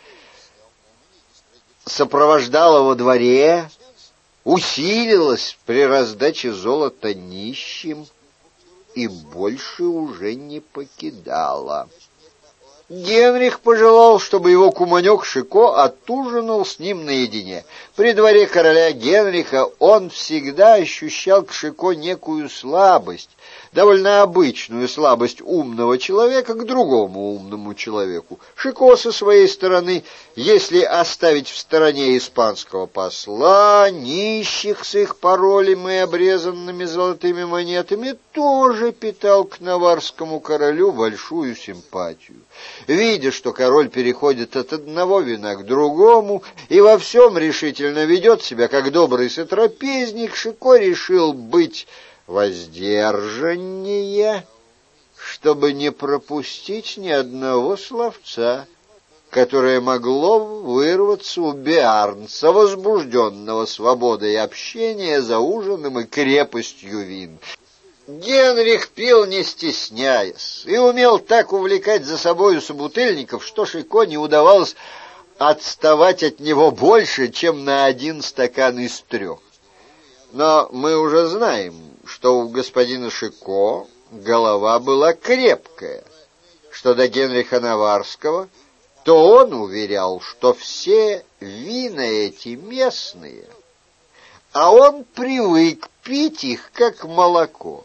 сопровождало во дворе, усилилось при раздаче золота нищим и больше уже не покидало. Генрих пожелал, чтобы его куманек Шико отужинал с ним наедине. При дворе короля Генриха он всегда ощущал к Шико некую слабость, довольно обычную слабость умного человека к другому умному человеку. Шико со своей стороны, если оставить в стороне испанского посла, нищих с их паролем и обрезанными золотыми монетами, тоже питал к наварскому королю большую симпатию. Видя, что король переходит от одного вина к другому и во всем решительно ведет себя как добрый сотрапезник, Шико решил быть воздержаннее, чтобы не пропустить ни одного словца, которое могло вырваться у Биарнца, возбужденного свободой общения за ужином и крепостью вин. Генрих пил не стесняясь и умел так увлекать за собою собутыльников, что Шико не удавалось отставать от него больше, чем на один стакан из трех. Но мы уже знаем, что у господина Шико голова была крепкая, что до Генриха Наварского, то он уверял, что все вина эти местные, а он привык пить их, как молоко.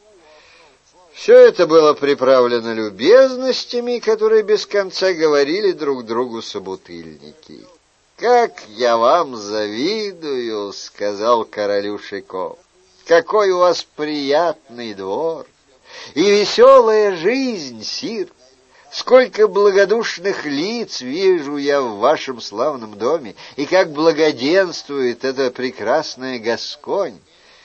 Все это было приправлено любезностями, которые без конца говорили друг другу собутыльники. «Как я вам завидую!» — сказал королю Шико. «Какой у вас приятный двор! И веселая жизнь, сир! Сколько благодушных лиц вижу я в вашем славном доме, и как благоденствует эта прекрасная Гасконь!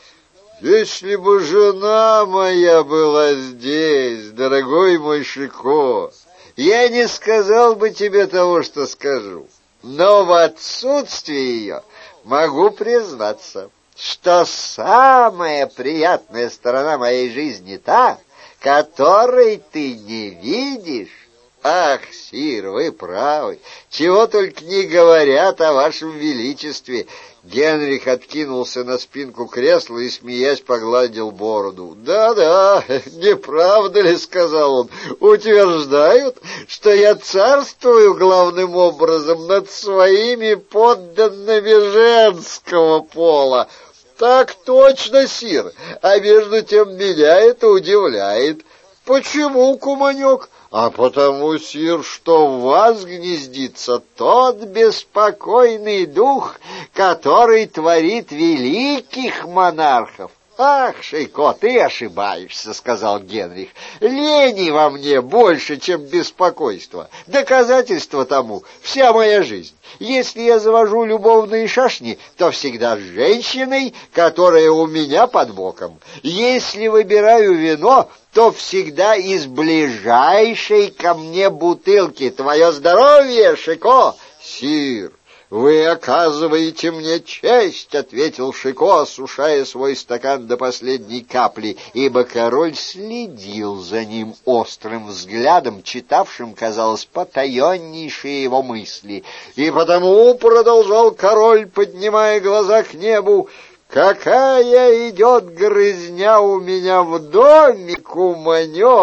Если бы жена моя была здесь, дорогой мой Шико, я не сказал бы тебе того, что скажу, но в отсутствие ее могу признаться, что самая приятная сторона моей жизни та, которой ты не видишь. Ах, сир, вы правы, чего только не говорят о вашем величестве». Генрих откинулся на спинку кресла и, смеясь, погладил бороду. «Да-да, не правда ли, — сказал он, — утверждают, что я царствую главным образом над своими подданными женского пола». «Так точно, сир, а между тем меня это удивляет». «Почему, куманек?» «А потому, сир, что в вас гнездится тот беспокойный дух, который творит великих монархов». «Ах, Шико, ты ошибаешься, — сказал Генрих. — Лени во мне больше, чем беспокойство. Доказательство тому — вся моя жизнь. Если я завожу любовные шашни, то всегда с женщиной, которая у меня под боком. Если выбираю вино, то всегда из ближайшей ко мне бутылки. Твое здоровье, Шико!» «Сир, вы оказываете мне честь, — ответил Шико, осушая свой стакан до последней капли, ибо король следил за ним острым взглядом, читавшим, казалось, потаеннейшие его мысли. «И потому, — продолжал король, поднимая глаза к небу, — какая идет грызня у меня в доме, куманек!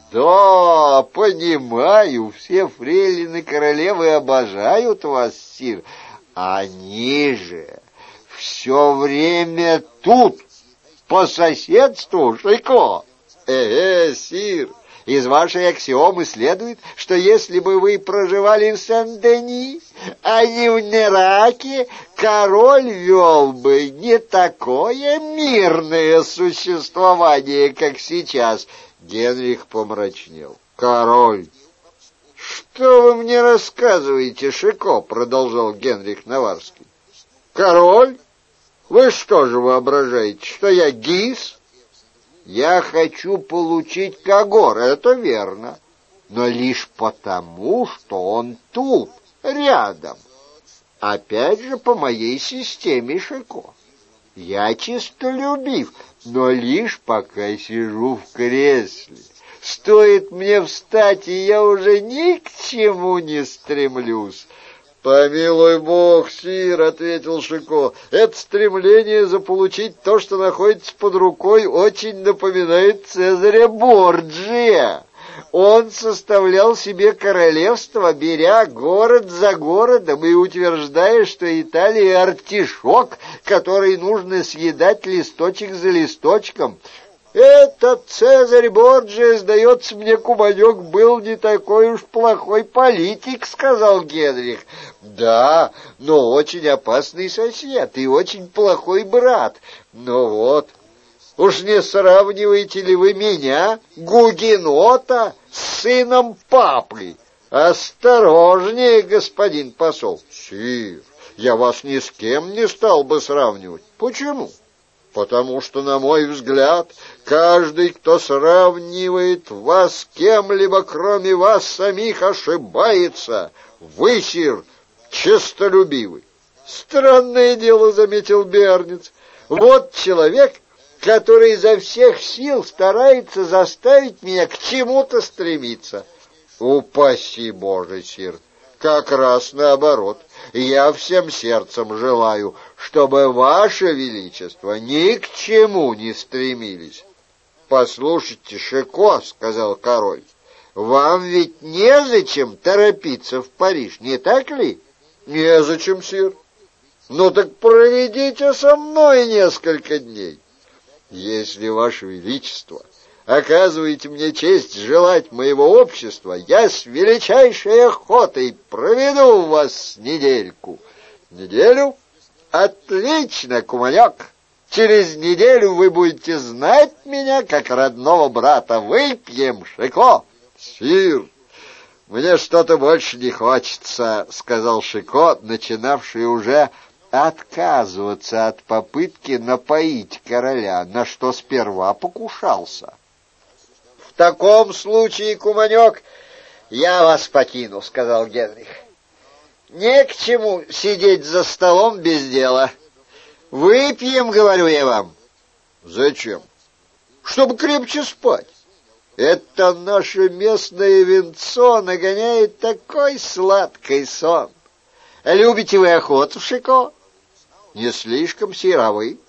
Да, понимаю, все фрейлины королевы обожают вас, сир. Они же все время тут, по соседству, Шико. Э-э, сир, из вашей аксиомы следует, что если бы вы проживали в Сен-Дени, а не в Нераке, король вел бы не такое мирное существование, как сейчас. Генрих помрачнел. Король. Что вы мне рассказываете, Шико? Продолжал Генрих Наварский. Король? Вы что же воображаете, что я Гис? Я хочу получить Кагор, это верно, но лишь потому, что он тут, рядом. Опять же по моей системе, Шико. Я честолюбив, но лишь пока сижу в кресле. Стоит мне встать, и я уже ни к чему не стремлюсь. «Помилуй Бог, сир», — ответил Шико, — «это стремление заполучить то, что находится под рукой, очень напоминает Цезаря Борджия. Он составлял себе королевство, беря город за городом и утверждая, что Италия — артишок, который нужно съедать листочек за листочком». Этот Цезарь Борджия, сдается мне, куманек, был не такой уж плохой политик, — сказал Генрих. Да, но очень опасный сосед и очень плохой брат. Но вот, уж не сравниваете ли вы меня, гугенота, с сыном папы? Осторожнее, господин посол. Сир, я вас ни с кем не стал бы сравнивать. Почему? Потому что, на мой взгляд, каждый, кто сравнивает вас с кем-либо, кроме вас самих, ошибается. Вы, сир, честолюбивый. Странное дело, — заметил Бернец. Вот человек, который изо всех сил старается заставить меня к чему-то стремиться. Упаси Боже, сир, как раз наоборот. Я всем сердцем желаю, чтобы ваше величество ни к чему не стремились. Послушайте, Шико, — сказал король, — вам ведь незачем торопиться в Париж, не так ли? Незачем, сир. Ну так проведите со мной несколько дней. Если ваше величество оказываете мне честь желать моего общества, я с величайшей охотой проведу вас недельку. Неделю? Отлично, куманек. Через неделю вы будете знать меня как родного брата. Выпьем, Шико. Сир, мне что-то больше не хочется, — сказал Шико, начинавший уже отказываться от попытки напоить короля, на что сперва покушался. В таком случае, куманек, я вас покину, — сказал Генрих. Не к чему сидеть за столом без дела. Выпьем, говорю я вам. Зачем? Чтобы крепче спать. Это наше местное винцо нагоняет такой сладкий сон. Любите вы охоту, Шико? Не слишком, сир, а вы?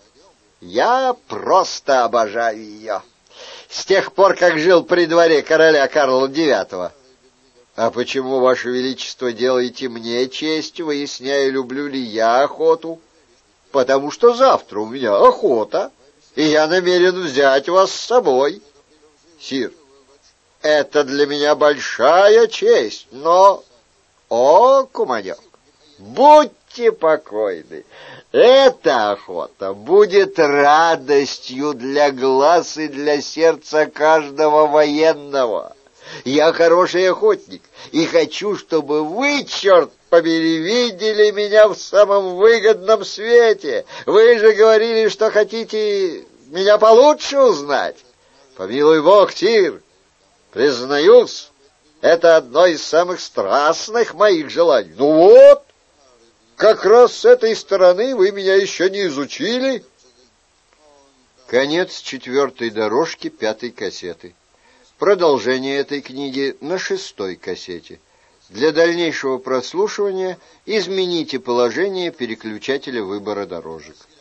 Я просто обожаю ее. С тех пор, как жил при дворе короля Карла девятого. А почему, ваше величество, делаете мне честь, выясняя, люблю ли я охоту? Потому что завтра у меня охота, и я намерен взять вас с собой. Сир, это для меня большая честь, но... О, куманек, будьте покойны. Эта охота будет радостью для глаз и для сердца каждого военного. Я хороший охотник, и хочу, чтобы вы, черт побери, видели меня в самом выгодном свете. Вы же говорили, что хотите меня получше узнать. Помилуй Бог, сир, признаюсь, это одно из самых страстных моих желаний. Ну вот, как раз с этой стороны вы меня еще не изучили. Конец четвертой дорожки пятой кассеты. Продолжение этой книги на шестой кассете. Для дальнейшего прослушивания измените положение переключателя выбора дорожек.